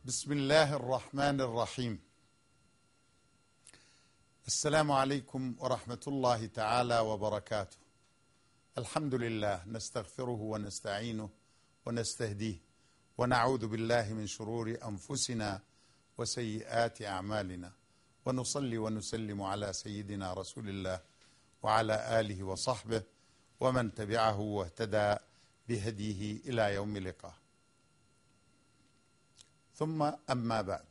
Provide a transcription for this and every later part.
بسم الله الرحمن الرحيم. السلام عليكم ورحمة الله تعالى وبركاته. الحمد لله، نستغفره ونستعينه ونستهديه ونعوذ بالله من شرور أنفسنا وسيئات أعمالنا، ونصلي ونسلم على سيدنا رسول الله وعلى آله وصحبه ومن تبعه واهتدى بهديه إلى يوم لقاه. ثم أما بعد،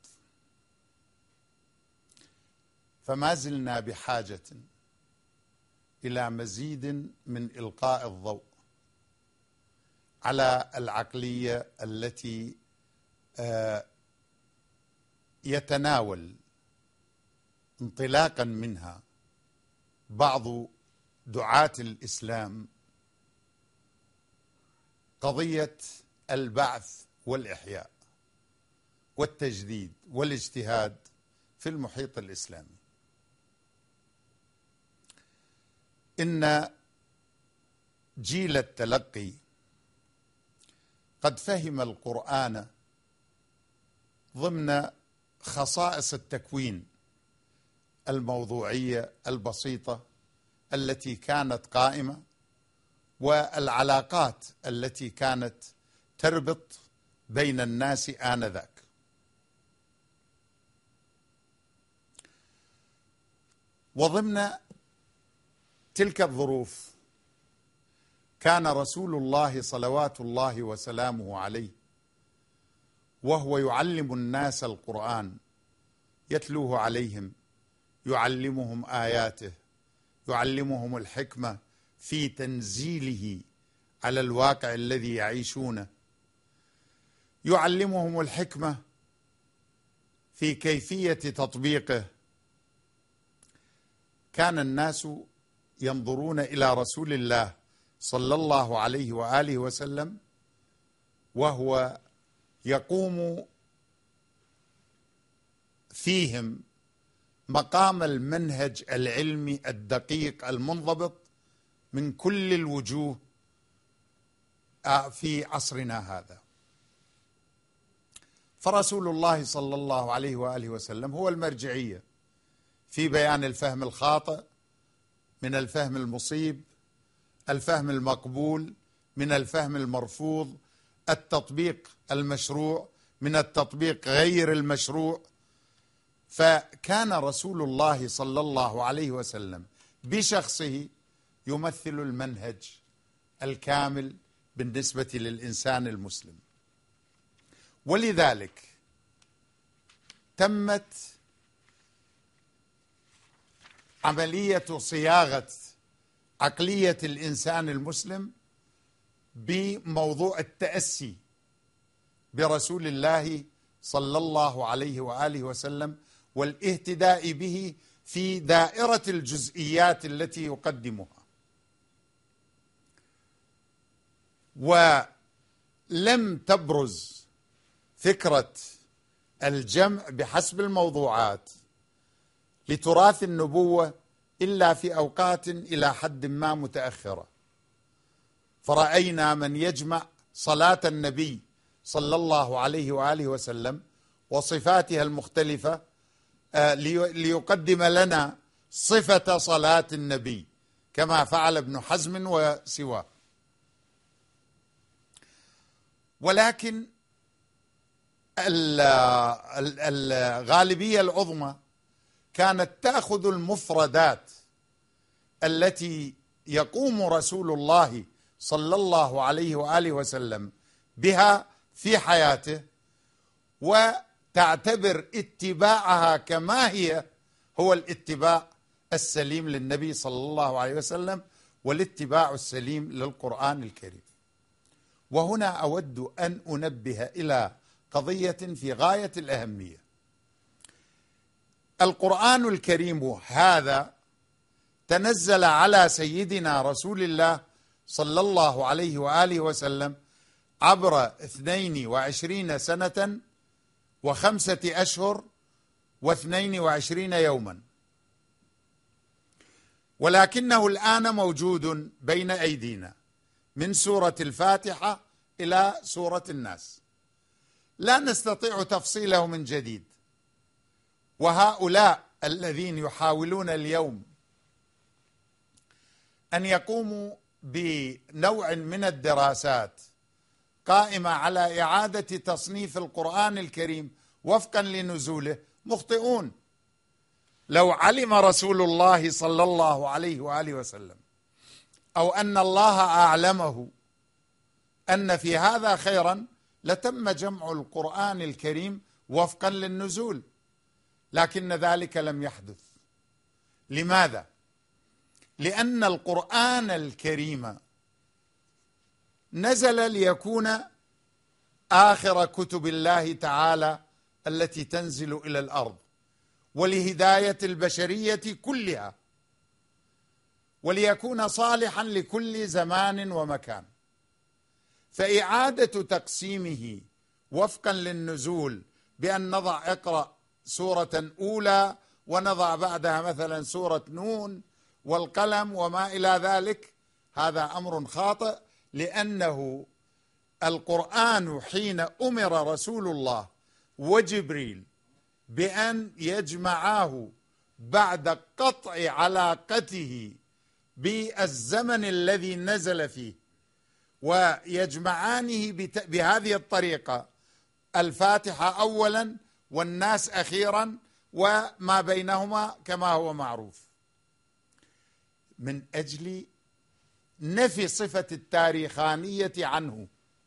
فما زلنا بحاجة إلى مزيد من إلقاء الضوء على العقلية التي يتناول انطلاقا منها بعض دعاة الإسلام قضية البعث والإحياء والتجديد والاجتهاد في المحيط الإسلامي. إن جيل التلقي قد فهم القرآن ضمن خصائص التكوين الموضوعية البسيطة التي كانت قائمة، والعلاقات التي كانت تربط بين الناس آنذاك. وضمن تلك الظروف كان رسول الله صلوات الله وسلامه عليه وهو يعلم الناس القرآن، يتلوه عليهم، يعلمهم آياته، يعلمهم الحكمة في تنزيله على الواقع الذي يعيشونه، يعلمهم الحكمة في كيفية تطبيقه. كان الناس ينظرون إلى رسول الله صلى الله عليه وآله وسلم وهو يقوم فيهم مقام المنهج العلمي الدقيق المنضبط من كل الوجوه في عصرنا هذا. فرسول الله صلى الله عليه وآله وسلم هو المرجعية في بيان الفهم الخاطئ من الفهم المصيب، الفهم المقبول من الفهم المرفوض، التطبيق المشروع من التطبيق غير المشروع. فكان رسول الله صلى الله عليه وسلم بشخصه يمثل المنهج الكامل بالنسبة للإنسان المسلم. ولذلك تمت عملية صياغة عقلية الإنسان المسلم بموضوع التأسي برسول الله صلى الله عليه وآله وسلم والاهتداء به في دائرة الجزئيات التي يقدمها. ولم تبرز فكرة الجمع بحسب الموضوعات لتراث النبوة إلا في أوقات إلى حد ما متأخرة. فرأينا من يجمع صلاة النبي صلى الله عليه وآله وسلم وصفاتها المختلفة ليقدم لنا صفة صلاة النبي كما فعل ابن حزم وسواه. ولكن الغالبية العظمى كانت تأخذ المفردات التي يقوم رسول الله صلى الله عليه وآله وسلم بها في حياته وتعتبر اتباعها كما هي هو الاتباع السليم للنبي صلى الله عليه وسلم والاتباع السليم للقرآن الكريم. وهنا أود أن أنبه إلى قضية في غاية الأهمية. القرآن الكريم هذا تنزل على سيدنا رسول الله صلى الله عليه وآله وسلم عبر 22 سنة و5 أشهر و22 يوما، ولكنه الآن موجود بين أيدينا من سورة الفاتحة إلى سورة الناس. لا نستطيع تفصيله من جديد. وهؤلاء الذين يحاولون اليوم أن يقوموا بنوع من الدراسات قائمة على إعادة تصنيف القرآن الكريم وفقا لنزوله مخطئون. لو علم رسول الله صلى الله عليه وآله وسلم أو أن الله أعلمه أن في هذا خيرا لتم جمع القرآن الكريم وفقا للنزول، لكن ذلك لم يحدث. لماذا؟ لأن القرآن الكريم نزل ليكون آخر كتب الله تعالى التي تنزل إلى الأرض، ولهداية البشرية كلها، وليكون صالحا لكل زمان ومكان. فإعادة تقسيمه وفقا للنزول بأن نضع اقرأ سورة أولى ونضع بعدها مثلا سورة نون والقلم وما إلى ذلك، هذا أمر خاطئ، لأنه القرآن حين أمر رسول الله وجبريل بأن يجمعاه بعد قطع علاقته بالزمن الذي نزل فيه ويجمعانه بهذه الطريقة، الفاتحة أولا والناس أخيرا وما بينهما كما هو معروف، من أجل نفي صفة التاريخانية عنه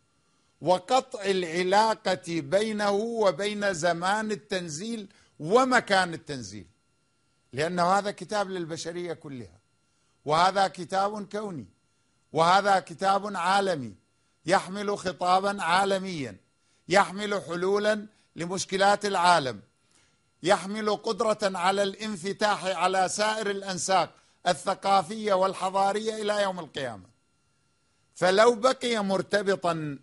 وقطع العلاقة بينه وبين زمان التنزيل ومكان التنزيل، لأنه هذا كتاب للبشرية كلها، وهذا كتاب كوني، وهذا كتاب عالمي يحمل خطابا عالميا، يحمل حلولا لمشكلات العالم، يحمل قدرة على الانفتاح على سائر الأنساق الثقافية والحضارية إلى يوم القيامة. فلو بقي مرتبطا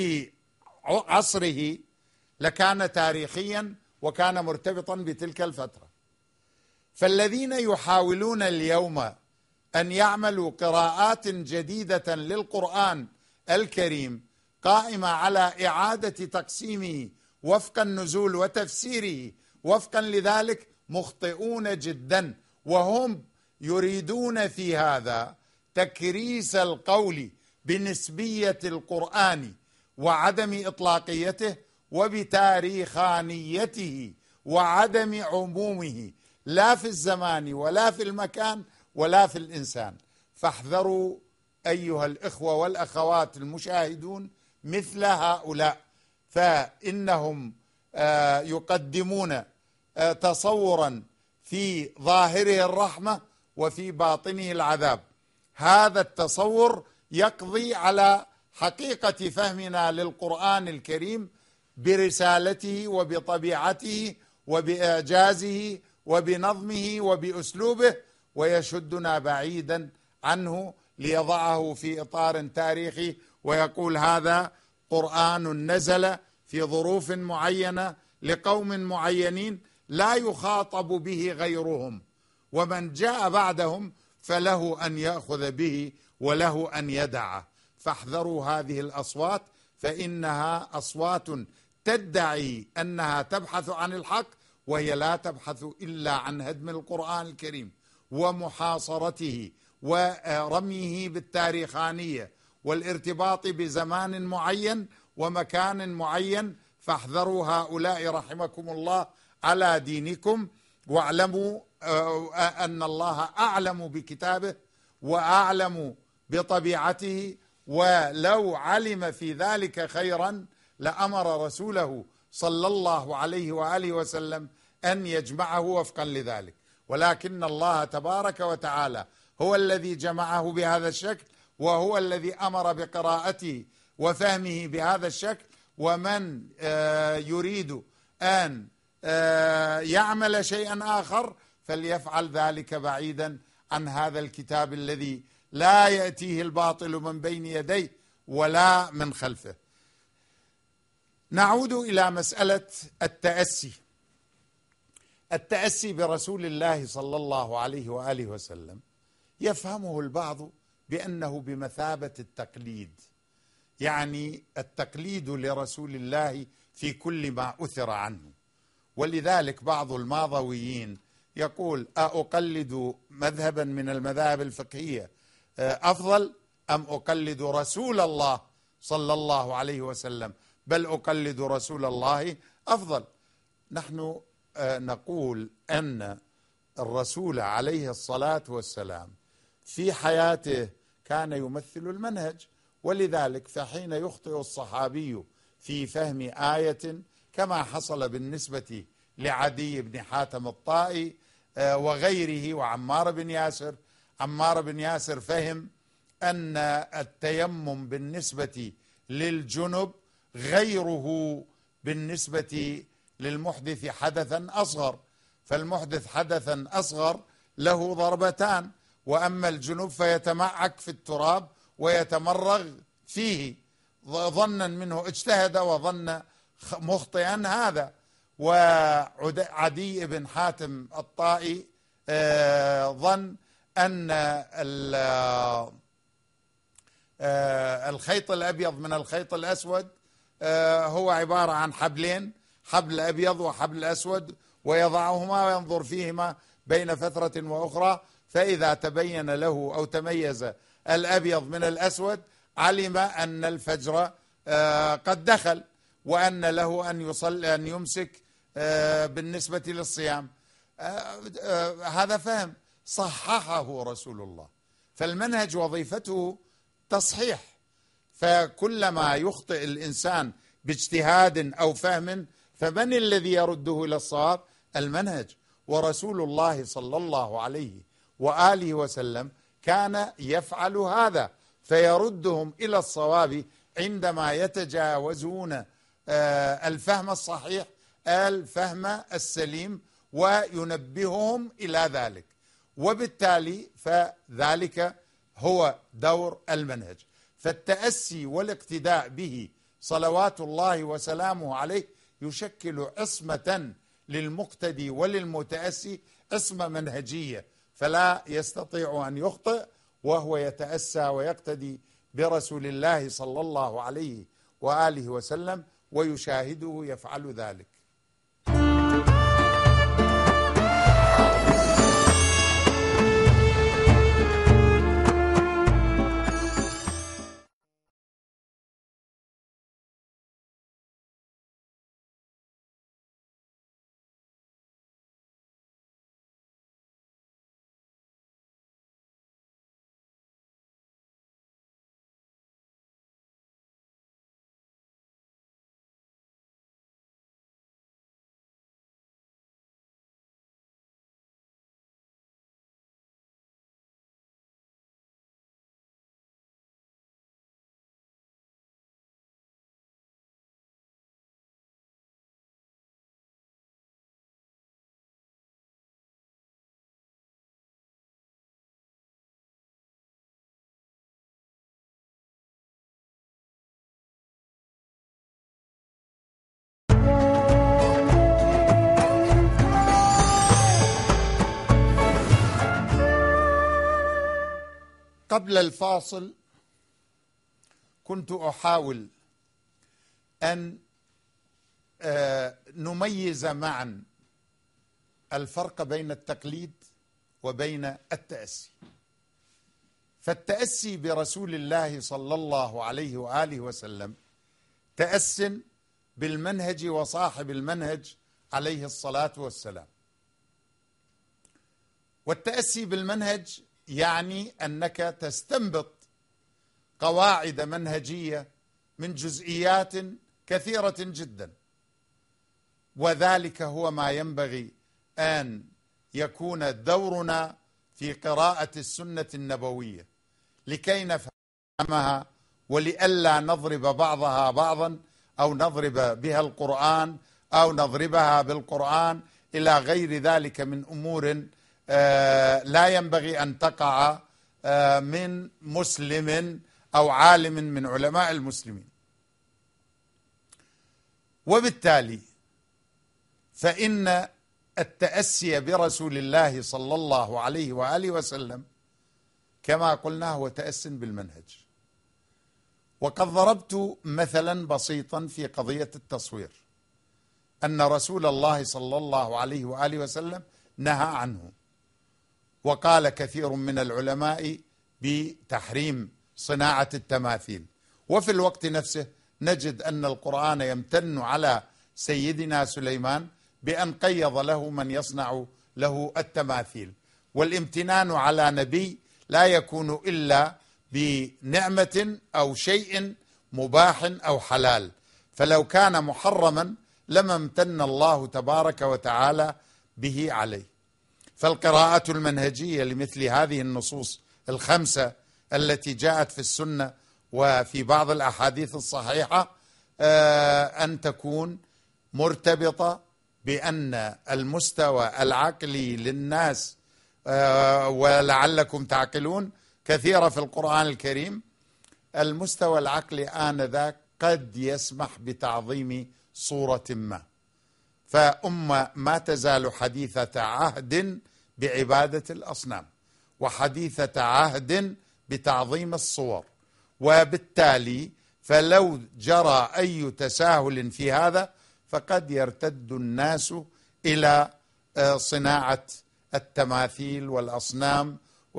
بعصره لكان تاريخيا وكان مرتبطا بتلك الفترة. فالذين يحاولون اليوم أن يعملوا قراءات جديدة للقرآن الكريم قائمة على إعادة تقسيمه وفق النزول وتفسيره وفقا لذلك مخطئون جدا، وهم يريدون في هذا تكريس القول بنسبية القرآن وعدم إطلاقيته وبتاريخانيته وعدم عمومه، لا في الزمان ولا في المكان ولا في الإنسان. فاحذروا أيها الإخوة والأخوات المشاهدون مثل هؤلاء، فإنهم يقدمون تصورا في ظاهره الرحمة وفي باطنه العذاب. هذا التصور يقضي على حقيقة فهمنا للقرآن الكريم برسالته وبطبيعته وبإعجازه وبنظمه وبأسلوبه، ويشدنا بعيدا عنه ليضعه في إطار تاريخي ويقول هذا قرآن نزل في ظروف معينة لقوم معينين لا يخاطب به غيرهم، ومن جاء بعدهم فله أن يأخذ به وله أن يدعه. فاحذروا هذه الأصوات، فإنها أصوات تدعي أنها تبحث عن الحق وهي لا تبحث إلا عن هدم القرآن الكريم ومحاصرته ورميه بالتاريخانية والارتباط بزمان معين ومكان معين. فاحذروا هؤلاء رحمكم الله على دينكم، واعلموا أن الله أعلم بكتابه وأعلم بطبيعته، ولو علم في ذلك خيرا لأمر رسوله صلى الله عليه وآله وسلم أن يجمعه وفقا لذلك، ولكن الله تبارك وتعالى هو الذي جمعه بهذا الشكل، وهو الذي أمر بقراءته وفهمه بهذا الشكل. ومن يريد أن يعمل شيئا آخر فليفعل ذلك بعيدا عن هذا الكتاب الذي لا يأتيه الباطل من بين يديه ولا من خلفه. نعود إلى مسألة التأسي برسول الله صلى الله عليه وآله وسلم. يفهمه البعض بأنه بمثابة التقليد، يعني التقليد لرسول الله في كل ما أثر عنه. ولذلك بعض الماضويين يقول: أقلد مذهبا من المذاهب الفقهية أفضل أم أقلد رسول الله صلى الله عليه وسلم؟ بل أقلد رسول الله أفضل. نحن نقول أن الرسول عليه الصلاة والسلام في حياته كان يمثل المنهج، ولذلك فحين يخطئ الصحابي في فهم آية كما حصل بالنسبة لعدي بن حاتم الطائي وغيره وعمار بن ياسر، عمار بن ياسر فهم أن التيمم بالنسبة للجنب غيره بالنسبة للمحدث حدثا أصغر، فالمحدث حدثا أصغر له ضربتان، وأما الجنب فيتمعك في التراب ويتمرغ فيه، ظنا منه اجتهد وظن مخطئا هذا. وعدي بن حاتم الطائي ظن أن الخيط الأبيض من الخيط الأسود هو عبارة عن حبلين، حبل أبيض وحبل أسود، ويضعهما وينظر فيهما بين فترة وأخرى، فإذا تبين له أو تميز الأبيض من الأسود علم أن الفجر قد دخل، وأن له أن يصلي أن يمسك بالنسبة للصيام. هذا فهم صححه رسول الله، فالمنهج وظيفته تصحيح، فكلما يخطئ الإنسان باجتهاد أو فهم فمن الذي يرده إلى الصواب؟ المنهج. ورسول الله صلى الله عليه وآله وسلم كان يفعل هذا، فيردهم إلى الصواب عندما يتجاوزون الفهم الصحيح، الفهم السليم، وينبههم إلى ذلك. وبالتالي فذلك هو دور المنهج. فالتأسي والاقتداء به صلوات الله وسلامه عليه يشكل عصمة للمقتدي وللمتأسي، عصمة منهجية، فلا يستطيع أن يخطئ وهو يتأسى ويقتدي برسول الله صلى الله عليه وآله وسلم ويشاهده يفعل ذلك. قبل الفاصل كنت أحاول أن نميز معا الفرق بين التقليد وبين التأسي. فالتأسي برسول الله صلى الله عليه وآله وسلم تأس بالمنهج وصاحب المنهج عليه الصلاة والسلام. والتأسي بالمنهج يعني أنك تستنبط قواعد منهجية من جزئيات كثيرة جدا، وذلك هو ما ينبغي أن يكون دورنا في قراءة السنة النبوية لكي نفهمها، ولئلا نضرب بعضها بعضا أو نضرب بها القرآن أو نضربها بالقرآن إلى غير ذلك من أمور لا ينبغي أن تقع من مسلم أو عالم من علماء المسلمين. وبالتالي فإن التأسي برسول الله صلى الله عليه وآله وسلم كما قلنا هو تأس بالمنهج، وقد ضربت مثلا بسيطا في قضية التصوير، أن رسول الله صلى الله عليه وآله وسلم نهى عنه، وقال كثير من العلماء بتحريم صناعة التماثيل. وفي الوقت نفسه نجد أن القرآن يمتن على سيدنا سليمان بأن قيض له من يصنع له التماثيل. والامتنان على نبي لا يكون إلا بنعمة أو شيء مباح أو حلال، فلو كان محرما لما امتن الله تبارك وتعالى به عليه. فالقراءة المنهجية لمثل هذه النصوص الخمسة التي جاءت في السنة وفي بعض الأحاديث الصحيحة أن تكون مرتبطة بأن المستوى العقلي للناس ولعلكم تعقلون كثيرة في القرآن الكريم، المستوى العقلي آنذاك قد يسمح بتعظيم صورة ما، فأمة ما تزال حديثة عهد بعبادة الأصنام وحديثة عهد بتعظيم الصور، وبالتالي فلو جرى أي تساهل في هذا فقد يرتد الناس إلى صناعة التماثيل والأصنام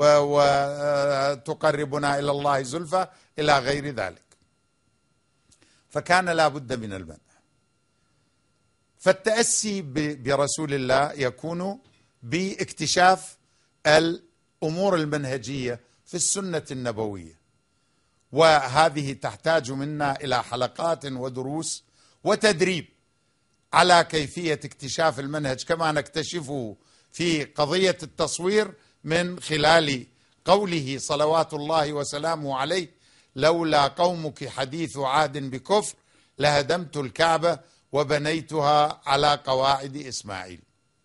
وتقربنا إلى الله زلفى إلى غير ذلك، فكان لا بد من المنع. فالتأسي برسول الله يكون باكتشاف الأمور المنهجية في السنة النبوية، وهذه تحتاج منا إلى حلقات ودروس وتدريب على كيفية اكتشاف المنهج، كما نكتشفه في قضية التصوير من خلال قوله صلوات الله وسلامه عليه: لولا قومك حديث عهد بكفر لهدمت الكعبة وبنيتها على قواعد إسماعيل.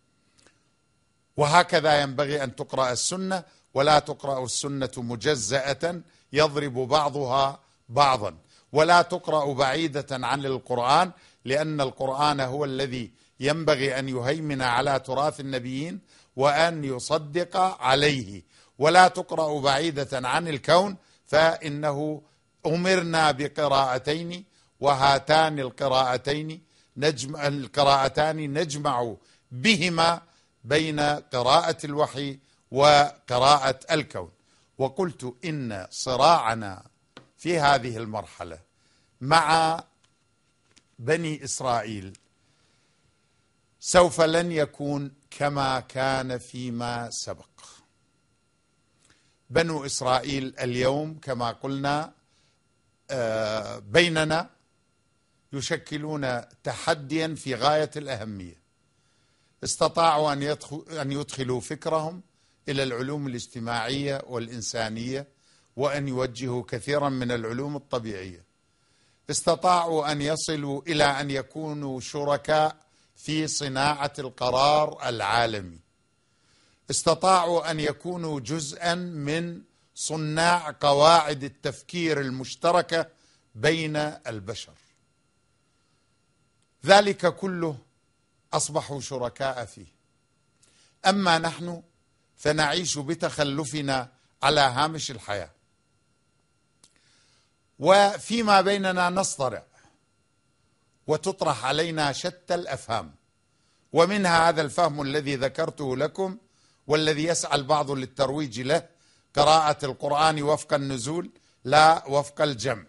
وهكذا ينبغي أن تقرأ السنة، ولا تقرأ السنة مجزأة يضرب بعضها بعضا، ولا تقرأ بعيدة عن القرآن، لأن القرآن هو الذي ينبغي أن يهيمن على تراث النبيين وأن يصدق عليه، ولا تقرأ بعيدة عن الكون، فإنه أمرنا بقراءتين، وهاتان القراءتان نجمع بهما بين قراءة الوحي وقراءة الكون. وقلت إن صراعنا في هذه المرحلة مع بني إسرائيل سوف لن يكون كما كان فيما سبق. بنو إسرائيل اليوم كما قلنا بيننا يشكلون تحديا في غاية الأهمية. استطاعوا أن يدخلوا فكرهم إلى العلوم الاجتماعية والإنسانية، وأن يوجهوا كثيرا من العلوم الطبيعية. استطاعوا أن يصلوا إلى أن يكونوا شركاء في صناعة القرار العالمي. استطاعوا أن يكونوا جزءا من صناع قواعد التفكير المشتركة بين البشر. ذلك كله أصبحوا شركاء فيه. أما نحن فنعيش بتخلفنا على هامش الحياة، وفيما بيننا نصطرع وتطرح علينا شتى الأفهام، ومنها هذا الفهم الذي ذكرته لكم والذي يسعى البعض للترويج له: قراءة القرآن وفق النزول لا وفق الجمع.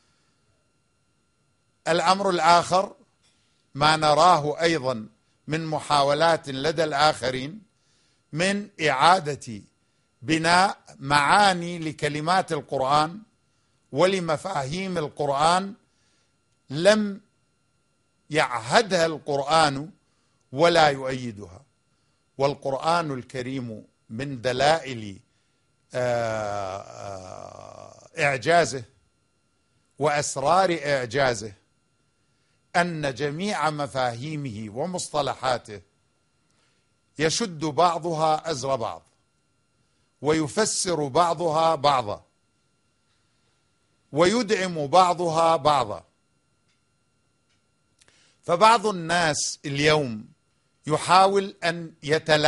الأمر الآخر ما نراه أيضا من محاولات لدى الآخرين من إعادة بناء معاني لكلمات القرآن ولمفاهيم القرآن لم يعهدها القرآن ولا يؤيدها. والقرآن الكريم من دلائل إعجازه وأسرار إعجازه أن جميع مفاهيمه ومصطلحاته يشد بعضها أزر بعض، ويفسر بعضها بعضا، ويدعم بعضها بعضا. فبعض الناس اليوم يحاول أن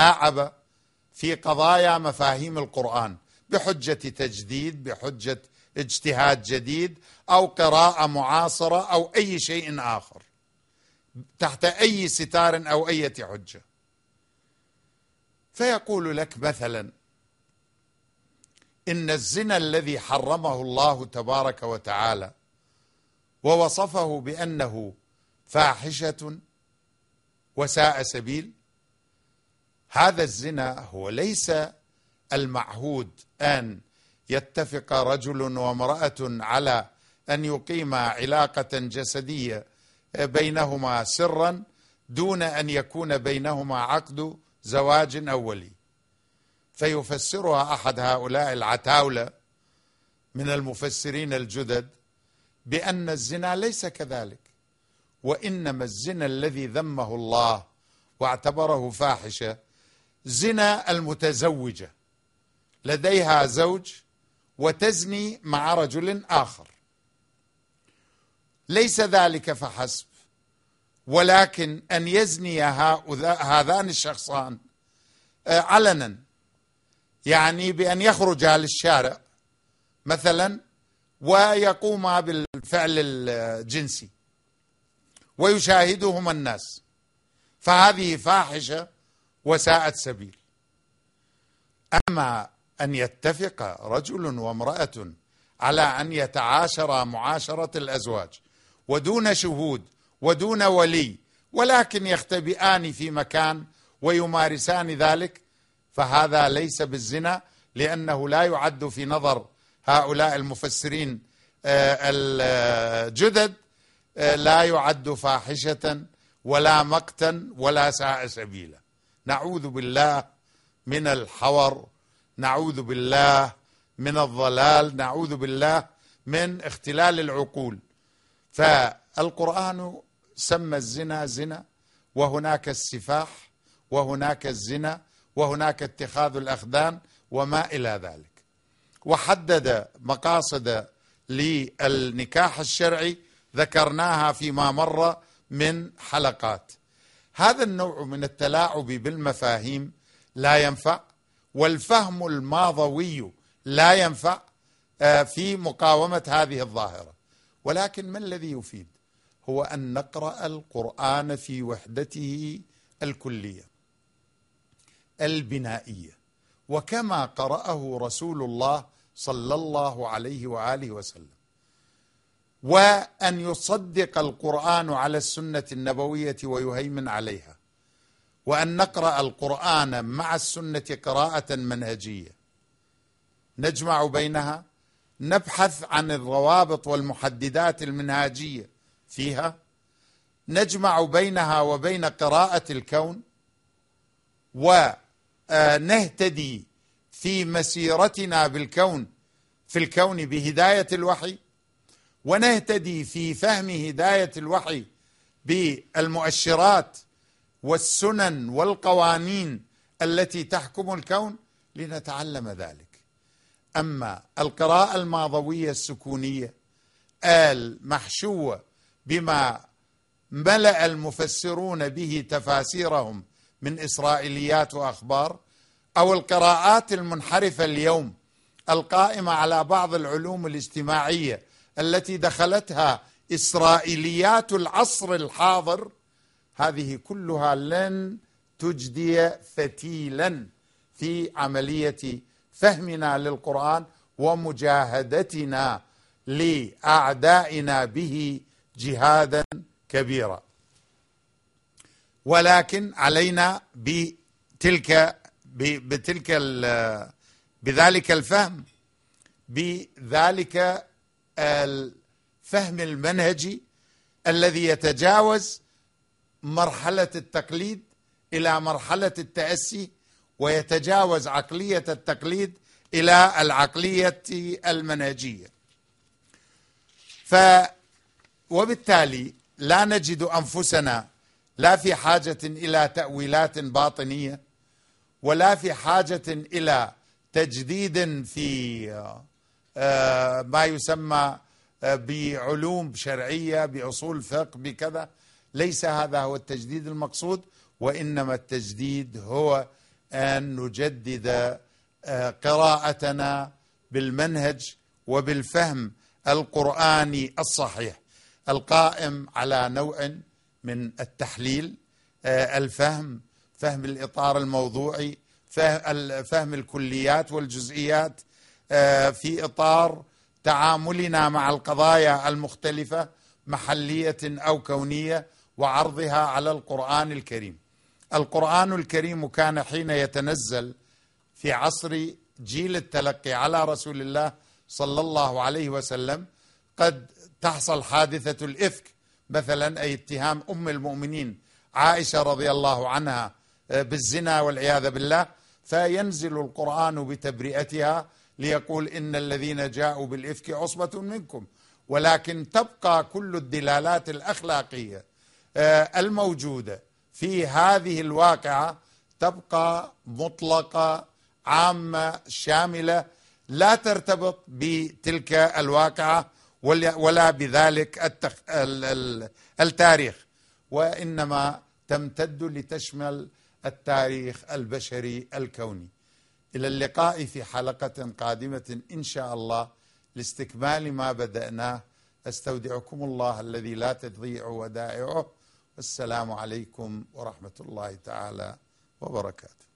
يتلاعب في قضايا مفاهيم القرآن بحجة تجديد، بحجة اجتهاد جديد أو قراءة معاصرة أو أي شيء آخر تحت أي ستار أو أي حجة. فيقول لك مثلا إن الزنا الذي حرمه الله تبارك وتعالى ووصفه بأنه فاحشة وساء سبيل، هذا الزنا هو ليس المعهود أن يتفق رجل وامرأة على أن يقيما علاقة جسدية بينهما سرا دون أن يكون بينهما عقد زواج أولي. فيفسرها أحد هؤلاء العتاولة من المفسرين الجدد بأن الزنا ليس كذلك، وإنما الزنا الذي ذمه الله واعتبره فاحشة زنا المتزوجة لديها زوج وتزني مع رجل آخر. ليس ذلك فحسب، ولكن أن يزني هذان الشخصان علنا، يعني بأن يخرجا للشارع مثلا ويقوما بالفعل الجنسي ويشاهدهما الناس، فهذه فاحشة وساءت سبيل. أما أن يتفق رجل وامرأة على أن يتعاشرا معاشرة الأزواج ودون شهود ودون ولي، ولكن يختبئان في مكان ويمارسان ذلك، فهذا ليس بالزنا، لأنه لا يعد في نظر هؤلاء المفسرين الجدد، لا يعد فاحشة ولا مقتا ولا ساء سبيلا. نعوذ بالله من الحور، نعوذ بالله من الضلال، نعوذ بالله من اختلال العقول. فالقرآن سمى الزنا زنا، وهناك السفاح، وهناك الزنا، وهناك اتخاذ الأخدان وما إلى ذلك، وحدد مقاصد للنكاح الشرعي ذكرناها فيما مر من حلقات. هذا النوع من التلاعب بالمفاهيم لا ينفع، والفهم الماضوي لا ينفع في مقاومة هذه الظاهرة. ولكن ما الذي يفيد؟ هو أن نقرأ القرآن في وحدته الكلية البنائية، وكما قرأه رسول الله صلى الله عليه وآله وسلم، وأن يصدق القرآن على السنة النبوية ويهيمن عليها، وأن نقرأ القرآن مع السنة قراءة منهجية نجمع بينها، نبحث عن الروابط والمحددات المنهجية فيها، نجمع بينها وبين قراءة الكون، ونهتدي في مسيرتنا بالكون في الكون بهداية الوحي، ونهتدي في فهم هداية الوحي بالمؤشرات والسنن والقوانين التي تحكم الكون لنتعلم ذلك. أما القراءة الماضوية السكونية المحشوة بما ملأ المفسرون به تفاسيرهم من إسرائيليات وأخبار، أو القراءات المنحرفة اليوم القائمة على بعض العلوم الاجتماعية التي دخلتها إسرائيليات العصر الحاضر، هذه كلها لن تجدي فتيلا في عملية فهمنا للقرآن ومجاهدتنا لأعدائنا به جهادا كبيرا. ولكن علينا بذلك الفهم، بذلك الفهم المنهجي الذي يتجاوز مرحلة التقليد إلى مرحلة التأسي، ويتجاوز عقلية التقليد إلى العقلية المنهجية. وبالتالي لا نجد أنفسنا لا في حاجة إلى تأويلات باطنية، ولا في حاجة إلى تجديد في ما يسمى بعلوم شرعية، بأصول فقه، بكذا. ليس هذا هو التجديد المقصود، وإنما التجديد هو أن نجدد قراءتنا بالمنهج وبالفهم القرآني الصحيح القائم على نوع من التحليل، فهم الإطار الموضوعي، فهم الكليات والجزئيات في إطار تعاملنا مع القضايا المختلفة محلية أو كونية، وعرضها على القرآن الكريم. القرآن الكريم كان حين يتنزل في عصر جيل التلقي على رسول الله صلى الله عليه وسلم قد تحصل حادثة الإفك مثلا، أي اتهام أم المؤمنين عائشة رضي الله عنها بالزنا والعياذ بالله، فينزل القرآن بتبرئتها ليقول إن الذين جاءوا بالإفك عصبة منكم، ولكن تبقى كل الدلالات الأخلاقية الموجودة في هذه الواقعة تبقى مطلقة عامة شاملة، لا ترتبط بتلك الواقعة ولا بذلك التاريخ، وإنما تمتد لتشمل التاريخ البشري الكوني. إلى اللقاء في حلقة قادمة إن شاء الله لاستكمال ما بدأناه. أستودعكم الله الذي لا تضيع ودائعه، والسلام عليكم ورحمة الله تعالى وبركاته.